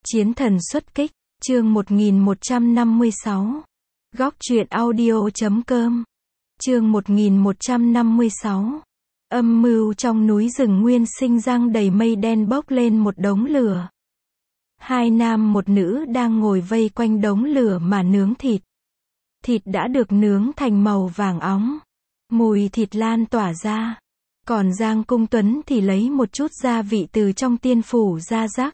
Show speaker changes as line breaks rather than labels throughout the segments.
Chiến thần xuất kích, chương 1156. Góc truyện audio.com. Chương 1156. Âm mưu trong núi rừng nguyên sinh răng đầy mây đen bốc lên một đống lửa. Hai nam một nữ đang ngồi vây quanh đống lửa mà nướng thịt. Thịt đã được nướng thành màu vàng óng. Mùi thịt lan tỏa ra. Còn Giang Cung Tuấn thì lấy một chút gia vị từ trong tiên phủ ra rắc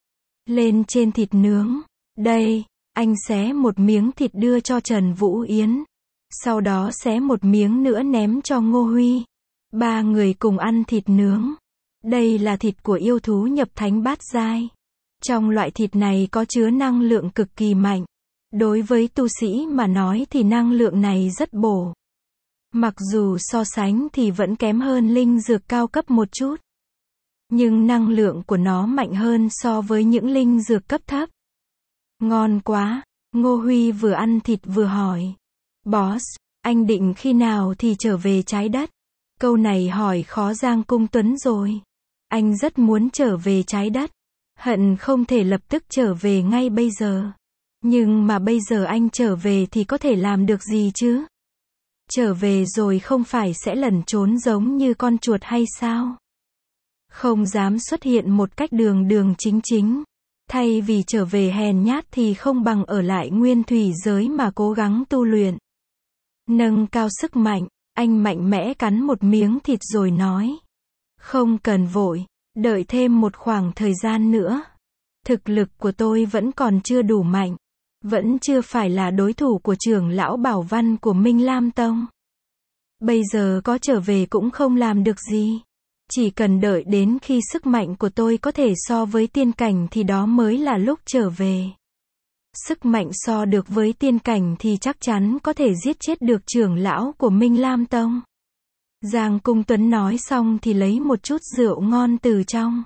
lên trên thịt nướng. Đây, anh xé một miếng thịt đưa cho Trần Vũ Yến. Sau đó xé một miếng nữa ném cho Ngô Huy. Ba người cùng ăn thịt nướng. Đây là thịt của yêu thú nhập thánh bát giai. Trong loại thịt này có chứa năng lượng cực kỳ mạnh. Đối với tu sĩ mà nói thì năng lượng này rất bổ. Mặc dù so sánh thì vẫn kém hơn linh dược cao cấp một chút. Nhưng năng lượng của nó mạnh hơn so với những linh dược cấp thấp. Ngon quá, Ngô Huy vừa ăn thịt vừa hỏi. Boss, anh định khi nào thì trở về trái đất? Câu này hỏi khó Giang Cung Tuấn rồi. Anh rất muốn trở về trái đất. Hận không thể lập tức trở về ngay bây giờ. Nhưng mà bây giờ anh trở về thì có thể làm được gì chứ? Trở về rồi không phải sẽ lẩn trốn giống như con chuột hay sao? Không dám xuất hiện một cách đường đường chính chính. Thay vì trở về hèn nhát thì không bằng ở lại nguyên thủy giới mà cố gắng tu luyện. Nâng cao sức mạnh, anh mạnh mẽ cắn một miếng thịt rồi nói. Không cần vội, đợi thêm một khoảng thời gian nữa. Thực lực của tôi vẫn còn chưa đủ mạnh. Vẫn chưa phải là đối thủ của trưởng lão Bảo Văn của Minh Lam Tông. Bây giờ có trở về cũng không làm được gì. Chỉ cần đợi đến khi sức mạnh của tôi có thể so với tiên cảnh thì đó mới là lúc trở về. Sức mạnh so được với tiên cảnh thì chắc chắn có thể giết chết được trưởng lão của Minh Lam Tông. Giang Cung Tuấn nói xong thì lấy một chút rượu ngon từ trong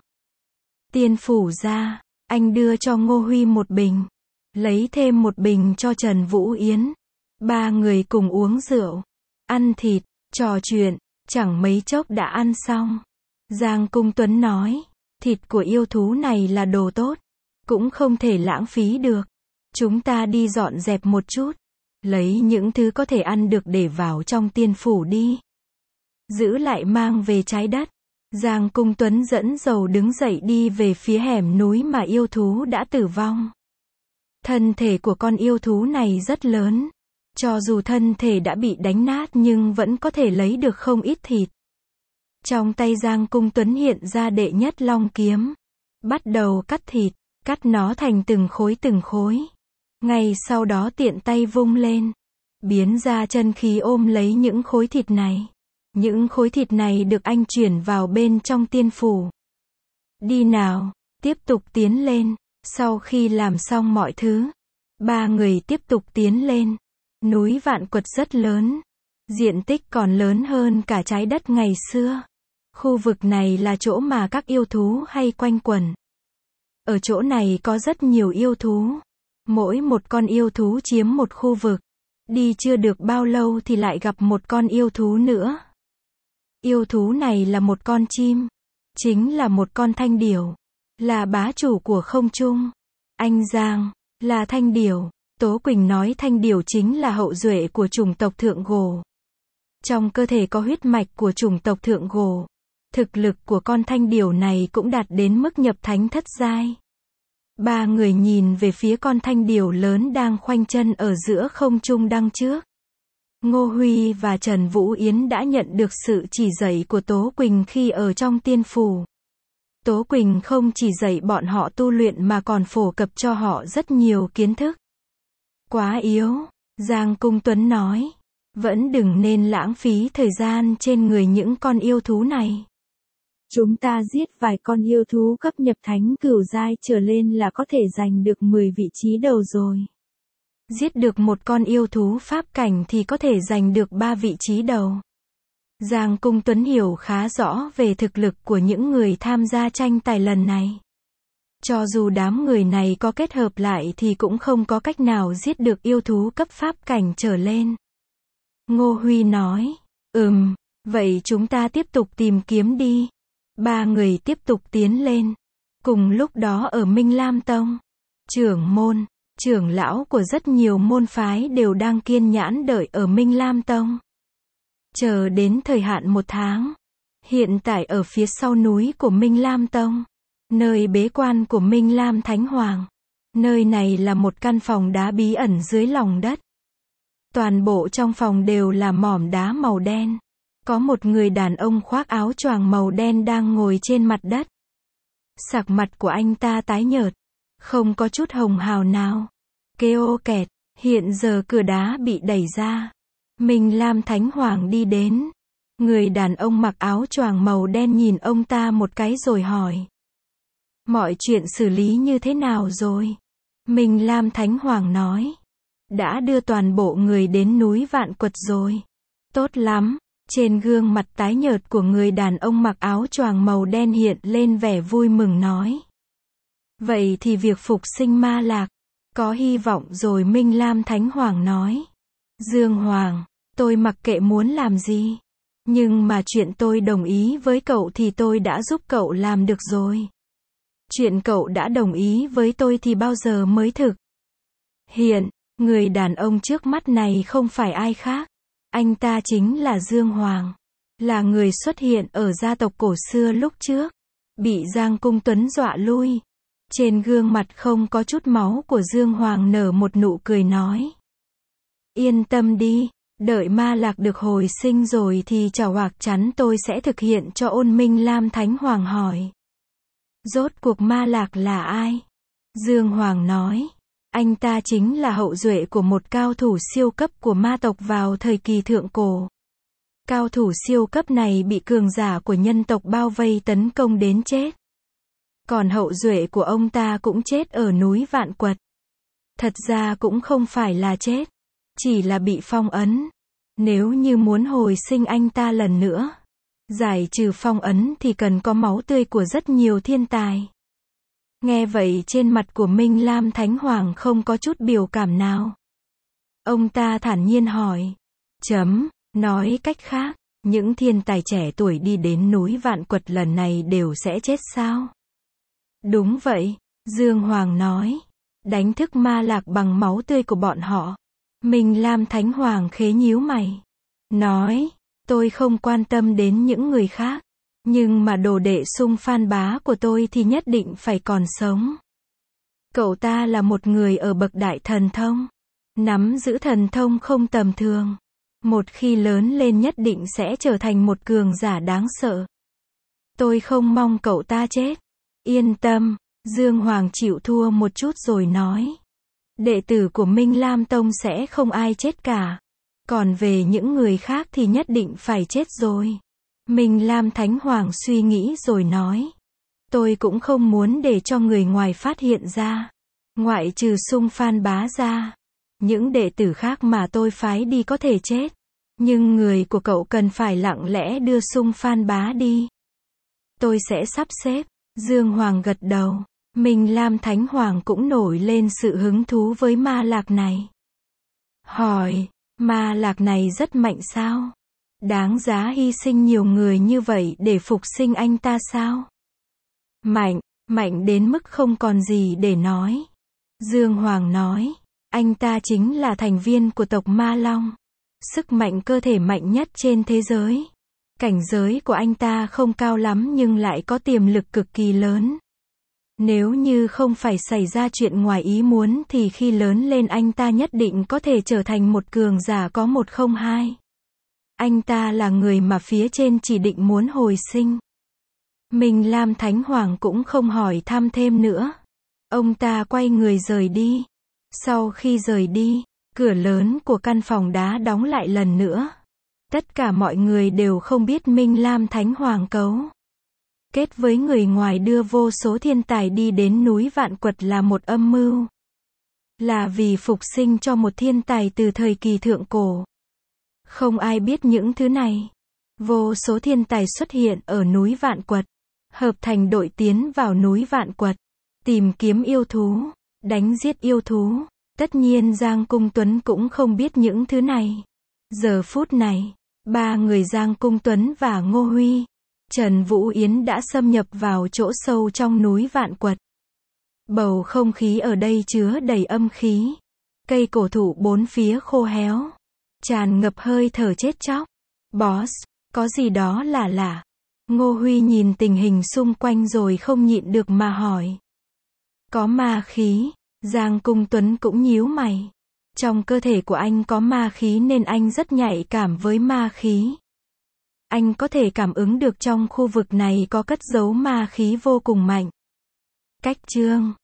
tiên phủ ra. Anh đưa cho Ngô Huy một bình. Lấy thêm một bình cho Trần Vũ Yến. Ba người cùng uống rượu, ăn thịt, trò chuyện, chẳng mấy chốc đã ăn xong. Giang Cung Tuấn nói, thịt của yêu thú này là đồ tốt, cũng không thể lãng phí được. Chúng ta đi dọn dẹp một chút, lấy những thứ có thể ăn được để vào trong tiên phủ đi. Giữ lại mang về trái đất. Giang Cung Tuấn dẫn dầu đứng dậy đi về phía hẻm núi mà yêu thú đã tử vong. Thân thể của con yêu thú này rất lớn. Cho dù thân thể đã bị đánh nát nhưng vẫn có thể lấy được không ít thịt. Trong tay Giang Cung Tuấn hiện ra đệ nhất long kiếm. Bắt đầu cắt thịt, cắt nó thành từng khối. Ngay sau đó tiện tay vung lên. Biến ra chân khí ôm lấy những khối thịt này. Những khối thịt này được anh chuyển vào bên trong tiên phủ. Đi nào, tiếp tục tiến lên. Sau khi làm xong mọi thứ, ba người tiếp tục tiến lên. Núi Vạn Quật rất lớn. Diện tích còn lớn hơn cả trái đất ngày xưa. Khu vực này là chỗ mà các yêu thú hay quanh quẩn. Ở chỗ này có rất nhiều yêu thú. Mỗi một con yêu thú chiếm một khu vực. Đi chưa được bao lâu thì lại gặp một con yêu thú nữa. Yêu thú này là một con chim. Chính là một con thanh điểu. Là bá chủ của không trung. Anh Giang, là thanh điểu. Tố Quỳnh nói thanh điểu chính là hậu duệ của chủng tộc Thượng Gồ. Trong cơ thể có huyết mạch của chủng tộc Thượng Gồ. Thực lực của con thanh điểu này cũng đạt đến mức nhập thánh thất giai. Ba người nhìn về phía con thanh điểu lớn đang khoanh chân ở giữa không trung đằng trước. Ngô Huy và Trần Vũ Yến đã nhận được sự chỉ dạy của Tố Quỳnh khi ở trong tiên phủ. Tố Quỳnh không chỉ dạy bọn họ tu luyện mà còn phổ cập cho họ rất nhiều kiến thức. Quá yếu, Giang Cung Tuấn nói. Vẫn đừng nên lãng phí thời gian trên người những con yêu thú này. Chúng ta giết vài con yêu thú cấp nhập thánh cửu giai trở lên là có thể giành được 10 vị trí đầu rồi. Giết được một con yêu thú pháp cảnh thì có thể giành được 3 vị trí đầu. Giang Cung Tuấn hiểu khá rõ về thực lực của những người tham gia tranh tài lần này. Cho dù đám người này có kết hợp lại thì cũng không có cách nào giết được yêu thú cấp pháp cảnh trở lên. Ngô Huy nói, vậy chúng ta tiếp tục tìm kiếm đi. Ba người tiếp tục tiến lên. Cùng lúc đó ở Minh Lam Tông, trưởng môn, trưởng lão của rất nhiều môn phái đều đang kiên nhẫn đợi ở Minh Lam Tông. Chờ đến thời hạn 1 tháng. Hiện tại ở phía sau núi của Minh Lam Tông, nơi bế quan của Minh Lam Thánh Hoàng. Nơi này là một căn phòng đá bí ẩn dưới lòng đất. Toàn bộ trong phòng đều là mỏm đá màu đen. Có một người đàn ông khoác áo choàng màu đen đang ngồi trên mặt đất. Sắc mặt của anh ta tái nhợt, không có chút hồng hào nào. Kêu kẹt, hiện giờ cửa đá bị đẩy ra. Minh Lam Thánh Hoàng đi đến. Người đàn ông mặc áo choàng màu đen nhìn ông ta một cái rồi hỏi. Mọi chuyện xử lý như thế nào rồi? Minh Lam Thánh Hoàng nói. Đã đưa toàn bộ người đến núi Vạn Quật rồi. Tốt lắm. Trên gương mặt tái nhợt của người đàn ông mặc áo choàng màu đen hiện lên vẻ vui mừng nói. Vậy thì việc phục sinh Ma Lạc có hy vọng rồi. Minh Lam Thánh Hoàng nói. Dương Hoàng, tôi mặc kệ muốn làm gì. Nhưng mà chuyện tôi đồng ý với cậu thì tôi đã giúp cậu làm được rồi. Chuyện cậu đã đồng ý với tôi thì bao giờ mới thực hiện? Người đàn ông trước mắt này không phải ai khác. Anh ta chính là Dương Hoàng. Là người xuất hiện ở gia tộc cổ xưa lúc trước. Bị Giang Cung Tuấn dọa lui. Trên gương mặt không có chút máu của Dương Hoàng nở một nụ cười nói. Yên tâm đi. Đợi Ma Lạc được hồi sinh rồi thì chắc chắn tôi sẽ thực hiện cho ôn. Minh Lam Thánh Hoàng hỏi. Rốt cuộc Ma Lạc là ai? Dương Hoàng nói. Anh ta chính là hậu duệ của một cao thủ siêu cấp của ma tộc vào thời kỳ thượng cổ. Cao thủ siêu cấp này bị cường giả của nhân tộc bao vây tấn công đến chết. Còn hậu duệ của ông ta cũng chết ở núi Vạn Quật. Thật ra cũng không phải là chết, chỉ là bị phong ấn. Nếu như muốn hồi sinh anh ta lần nữa, giải trừ phong ấn thì cần có máu tươi của rất nhiều thiên tài. Nghe vậy trên mặt của Minh Lam Thánh Hoàng không có chút biểu cảm nào. Ông ta thản nhiên hỏi. Nói cách khác, những thiên tài trẻ tuổi đi đến núi Vạn Quật lần này đều sẽ chết sao? Đúng vậy, Dương Hoàng nói. Đánh thức Ma Lạc bằng máu tươi của bọn họ. Minh Lam Thánh Hoàng khế nhíu mày. Nói, tôi không quan tâm đến những người khác. Nhưng mà đồ đệ Sung Phan Bá của tôi thì nhất định phải còn sống. Cậu ta là một người ở bậc đại thần thông. Nắm giữ thần thông không tầm thường. Một khi lớn lên nhất định sẽ trở thành một cường giả đáng sợ. Tôi không mong cậu ta chết. Yên tâm, Dương Hoàng chịu thua một chút rồi nói. Đệ tử của Minh Lam Tông sẽ không ai chết cả. Còn về những người khác thì nhất định phải chết rồi. Minh Lam Thánh Hoàng suy nghĩ rồi nói. Tôi cũng không muốn để cho người ngoài phát hiện ra. Ngoại trừ Sung Phan Bá ra. Những đệ tử khác mà tôi phái đi có thể chết. Nhưng người của cậu cần phải lặng lẽ đưa Sung Phan Bá đi. Tôi sẽ sắp xếp. Dương Hoàng gật đầu. Minh Lam Thánh Hoàng cũng nổi lên sự hứng thú với Ma Lạc này. Hỏi, Ma Lạc này rất mạnh sao? Đáng giá hy sinh nhiều người như vậy để phục sinh anh ta sao? Mạnh đến mức không còn gì để nói. Dương Hoàng nói, anh ta chính là thành viên của tộc Ma Long. Sức mạnh cơ thể mạnh nhất trên thế giới. Cảnh giới của anh ta không cao lắm nhưng lại có tiềm lực cực kỳ lớn. Nếu như không phải xảy ra chuyện ngoài ý muốn thì khi lớn lên anh ta nhất định có thể trở thành một cường giả có 102. Anh ta là người mà phía trên chỉ định muốn hồi sinh. Minh Lam Thánh Hoàng cũng không hỏi thăm thêm nữa. Ông ta quay người rời đi. Sau khi rời đi, cửa lớn của căn phòng đá đóng lại lần nữa. Tất cả mọi người đều không biết Minh Lam Thánh Hoàng cấu kết với người ngoài đưa vô số thiên tài đi đến núi Vạn Quật là một âm mưu. Là vì phục sinh cho một thiên tài từ thời kỳ thượng cổ. Không ai biết những thứ này. Vô số thiên tài xuất hiện ở núi Vạn Quật. Hợp thành đội tiến vào núi Vạn Quật. Tìm kiếm yêu thú. Đánh giết yêu thú. Tất nhiên Giang Cung Tuấn cũng không biết những thứ này. Giờ phút này, ba người Giang Cung Tuấn và Ngô Huy, Trần Vũ Yến đã xâm nhập vào chỗ sâu trong núi Vạn Quật. Bầu không khí ở đây chứa đầy âm khí. Cây cổ thụ bốn phía khô héo. Tràn ngập hơi thở chết chóc. Boss, có gì đó lạ lạ. Ngô Huy nhìn tình hình xung quanh rồi không nhịn được mà hỏi. Có ma khí. Giang Cung Tuấn cũng nhíu mày. Trong cơ thể của anh có ma khí nên anh rất nhạy cảm với ma khí. Anh có thể cảm ứng được trong khu vực này có cất giấu ma khí vô cùng mạnh. Cách chương